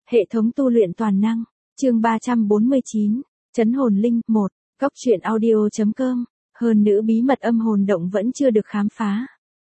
Hệ thống tu luyện toàn năng, chương 349, Chấn hồn linh 1, Góc truyện audio.com, hơn nữa bí mật âm hồn động vẫn chưa được khám phá.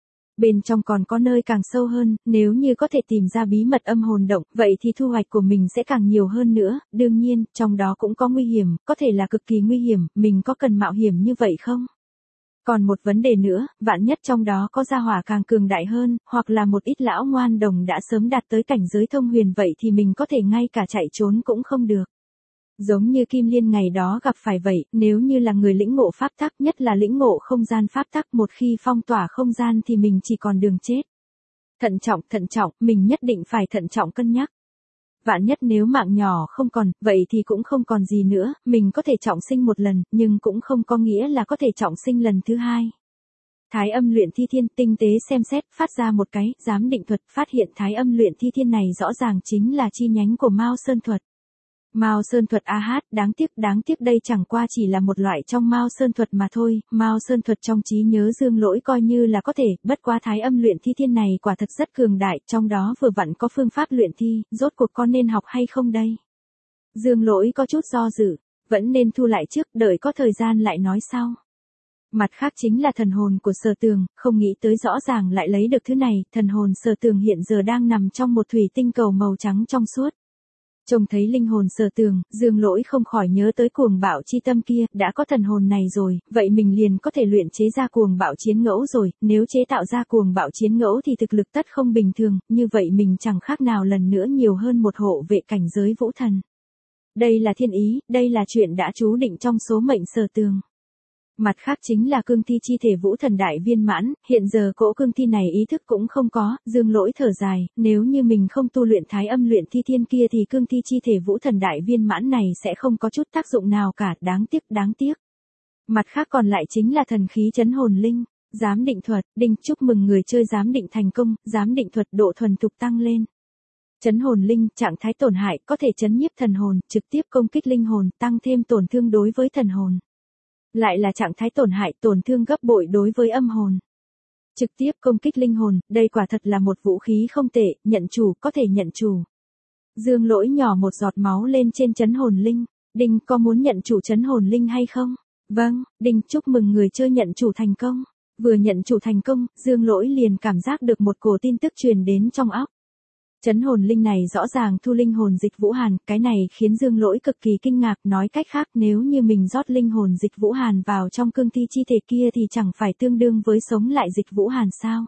Bên trong còn có nơi càng sâu hơn, nếu như có thể tìm ra bí mật âm hồn động, vậy thì thu hoạch của mình sẽ càng nhiều hơn nữa, đương nhiên, trong đó cũng có nguy hiểm, có thể là cực kỳ nguy hiểm, mình có cần mạo hiểm như vậy không? Còn một vấn đề nữa, vạn nhất trong đó có gia hỏa càng cường đại hơn, hoặc là một ít lão ngoan đồng đã sớm đạt tới cảnh giới thông huyền vậy thì mình có thể ngay cả chạy trốn cũng không được. Giống như Kim Liên ngày đó gặp phải vậy, nếu như là người lĩnh ngộ pháp tắc, nhất là lĩnh ngộ không gian pháp tắc, một khi phong tỏa không gian thì mình chỉ còn đường chết. Thận trọng, mình nhất định phải thận trọng cân nhắc. Vạn nhất nếu mạng nhỏ không còn, vậy thì cũng không còn gì nữa, mình có thể trọng sinh một lần, nhưng cũng không có nghĩa là có thể trọng sinh lần thứ hai. Thái âm luyện thi thiên tinh tế xem xét, phát ra một cái, giám định thuật, phát hiện thái âm luyện thi thiên này rõ ràng chính là chi nhánh của Mao Sơn thuật. Mao Sơn thuật đáng tiếc đây chẳng qua chỉ là một loại trong Mao Sơn thuật mà thôi, Mao Sơn thuật trong trí nhớ Dương Lỗi coi như là có thể, bất quá thái âm luyện thi thiên này quả thật rất cường đại, trong đó vừa vặn có phương pháp luyện thi, rốt cuộc con nên học hay không đây? Dương Lỗi có chút do dự, vẫn nên thu lại trước, đợi có thời gian lại nói sau. Mặt khác chính là thần hồn của Sở Tường, không nghĩ tới rõ ràng lại lấy được thứ này, thần hồn Sở Tường hiện giờ đang nằm trong một thủy tinh cầu màu trắng trong suốt. Trông thấy linh hồn Sở Tường, Dương Lỗi không khỏi nhớ tới cuồng bạo chi tâm kia, đã có thần hồn này rồi, vậy mình liền có thể luyện chế ra cuồng bạo chiến ngẫu rồi, nếu chế tạo ra cuồng bạo chiến ngẫu thì thực lực tất không bình thường, như vậy mình chẳng khác nào lần nữa nhiều hơn một hộ vệ cảnh giới vũ thần. Đây là thiên ý, đây là chuyện đã chú định trong số mệnh Sở Tường. Mặt khác chính là cương thi chi thể vũ thần đại viên mãn, hiện giờ cỗ cương thi này ý thức cũng không có, Dương Lỗi thở dài, nếu như mình không tu luyện thái âm luyện thi thiên kia thì cương thi chi thể vũ thần đại viên mãn này sẽ không có chút tác dụng nào cả, đáng tiếc. Mặt khác còn lại chính là thần khí chấn hồn linh, giám định thuật, đinh chúc mừng người chơi giám định thành công, giám định thuật độ thuần thục tăng lên. Chấn hồn linh, trạng thái tổn hại, có thể chấn nhiếp thần hồn, trực tiếp công kích linh hồn, tăng thêm tổn thương đối với thần hồn. Lại là trạng thái tổn hại, tổn thương gấp bội đối với âm hồn. Trực tiếp công kích linh hồn, đây quả thật là một vũ khí không tệ, nhận chủ, có thể nhận chủ. Dương Lỗi nhỏ một giọt máu lên trên chấn hồn linh, Đinh có muốn nhận chủ chấn hồn linh hay không? Vâng, Đinh chúc mừng người chơi nhận chủ thành công. Vừa nhận chủ thành công, Dương Lỗi liền cảm giác được một cổ tin tức truyền đến trong óc. Chấn hồn linh này rõ ràng thu linh hồn dịch Vũ Hàn, cái này khiến Dương Lỗi cực kỳ kinh ngạc, nói cách khác nếu như mình rót linh hồn dịch Vũ Hàn vào trong cương thi chi thể kia thì chẳng phải tương đương với sống lại dịch Vũ Hàn sao?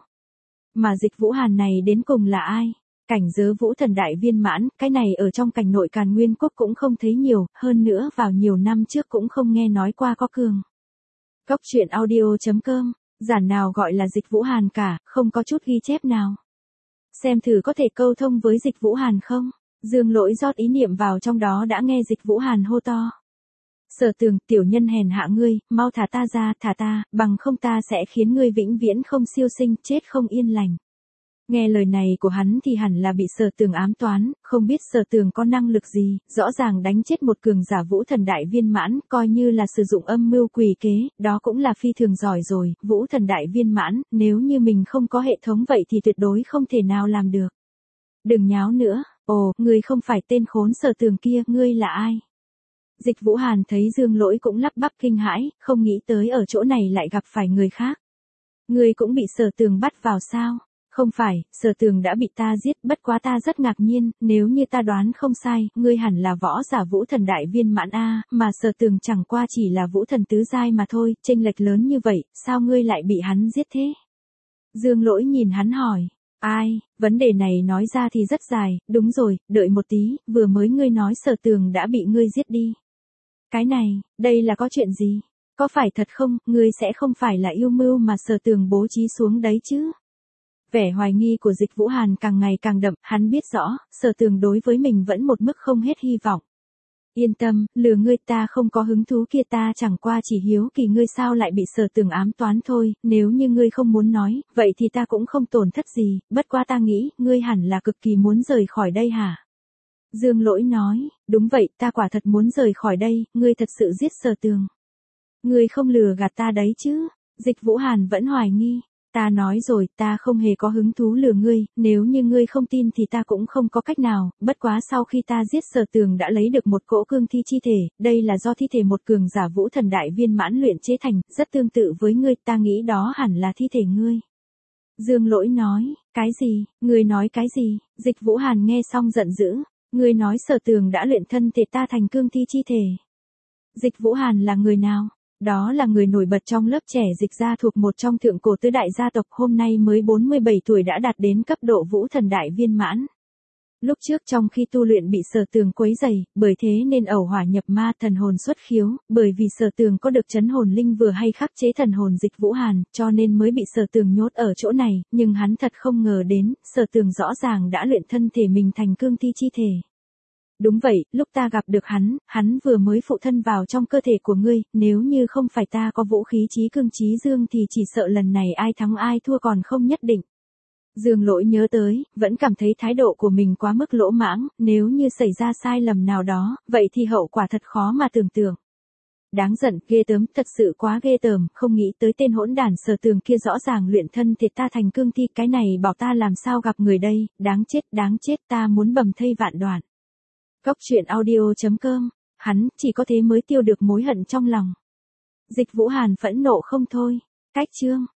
Mà dịch Vũ Hàn này đến cùng là ai? Cảnh giới vũ thần đại viên mãn, cái này ở trong cảnh nội Càn Nguyên Quốc cũng không thấy nhiều, hơn nữa vào nhiều năm trước cũng không nghe nói qua có cường. Góc truyện audio.com, giản nào gọi là dịch Vũ Hàn cả, không có chút ghi chép nào. Xem thử có thể câu thông với dịch Vũ Hàn không? Dương Lỗi rót ý niệm vào trong đó đã nghe dịch Vũ Hàn hô to. Sở Tường, tiểu nhân hèn hạ ngươi, mau thả ta ra, thả ta, bằng không ta sẽ khiến ngươi vĩnh viễn không siêu sinh, chết không yên lành. Nghe lời này của hắn thì hẳn là bị Sở Tường ám toán, không biết Sở Tường có năng lực gì, rõ ràng đánh chết một cường giả vũ thần đại viên mãn, coi như là sử dụng âm mưu quỷ kế, đó cũng là phi thường giỏi rồi, vũ thần đại viên mãn, nếu như mình không có hệ thống vậy thì tuyệt đối không thể nào làm được. Đừng nháo nữa, ồ, ngươi không phải tên khốn Sở Tường kia, ngươi là ai? Dịch Vũ Hàn thấy Dương Lỗi cũng lắp bắp kinh hãi, không nghĩ tới ở chỗ này lại gặp phải người khác. Ngươi cũng bị Sở Tường bắt vào sao? Không phải, Sở Tường đã bị ta giết, bất quá ta rất ngạc nhiên, nếu như ta đoán không sai, ngươi hẳn là võ giả vũ thần đại viên mãn a, mà Sở Tường chẳng qua chỉ là vũ thần tứ giai mà thôi, chênh lệch lớn như vậy, sao ngươi lại bị hắn giết thế? Dương Lỗi nhìn hắn hỏi, ai, vấn đề này nói ra thì rất dài, đúng rồi, đợi một tí, vừa mới ngươi nói Sở Tường đã bị ngươi giết đi. Cái này, đây là có chuyện gì? Có phải thật không, ngươi sẽ không phải là yêu mưu mà Sở Tường bố trí xuống đấy chứ? Vẻ hoài nghi của dịch Vũ Hàn càng ngày càng đậm, hắn biết rõ, Sở Tường đối với mình vẫn một mức không hết hy vọng. Yên tâm, lừa ngươi, ta không có hứng thú kia, ta chẳng qua chỉ hiếu kỳ ngươi sao lại bị Sở Tường ám toán thôi, nếu như ngươi không muốn nói, vậy thì ta cũng không tổn thất gì, bất quá ta nghĩ, ngươi hẳn là cực kỳ muốn rời khỏi đây hả? Dương Lỗi nói, đúng vậy, ta quả thật muốn rời khỏi đây, ngươi thật sự giết Sở Tường. Ngươi không lừa gạt ta đấy chứ? Dịch Vũ Hàn vẫn hoài nghi. Ta nói rồi, ta không hề có hứng thú lừa ngươi, nếu như ngươi không tin thì ta cũng không có cách nào, bất quá sau khi ta giết Sở Tường đã lấy được một cỗ cương thi chi thể, đây là do thi thể một cường giả vũ thần đại viên mãn luyện chế thành, rất tương tự với ngươi, ta nghĩ đó hẳn là thi thể ngươi. Dương Lỗi nói, cái gì, ngươi nói cái gì, Dịch Vũ Hàn nghe xong giận dữ, ngươi nói Sở Tường đã luyện thân thể ta thành cương thi chi thể. Dịch Vũ Hàn là người nào? Đó là người nổi bật trong lớp trẻ Dịch gia thuộc một trong thượng cổ tứ đại gia tộc, hôm nay mới 47 tuổi đã đạt đến cấp độ vũ thần đại viên mãn. Lúc trước trong khi tu luyện bị Sở Tường quấy rầy, bởi thế nên ẩu hỏa nhập ma, thần hồn xuất khiếu, bởi vì Sở Tường có được trấn hồn linh vừa hay khắc chế thần hồn Dịch Vũ Hàn, cho nên mới bị Sở Tường nhốt ở chỗ này, nhưng hắn thật không ngờ đến, Sở Tường rõ ràng đã luyện thân thể mình thành cương thi chi thể. Đúng vậy, lúc ta gặp được hắn vừa mới phụ thân vào trong cơ thể của ngươi, nếu như không phải ta có vũ khí chí cương chí dương thì chỉ sợ lần này ai thắng ai thua còn không nhất định. Dương Lỗi nhớ tới, vẫn cảm thấy thái độ của mình quá mức lỗ mãng, nếu như xảy ra sai lầm nào đó, vậy thì hậu quả thật khó mà tưởng tượng. Đáng giận, ghê tởm, thật sự quá ghê tởm, không nghĩ tới tên hỗn đản Sở Tường kia rõ ràng luyện thân thịt ta thành cương thi, cái này bảo ta làm sao gặp người đây, đáng chết, ta muốn bầm thây vạn đoạn. Cốc truyện audio.com, hắn chỉ có thế mới tiêu được mối hận trong lòng. Dịch Vũ Hàn phẫn nộ không thôi. Cách chương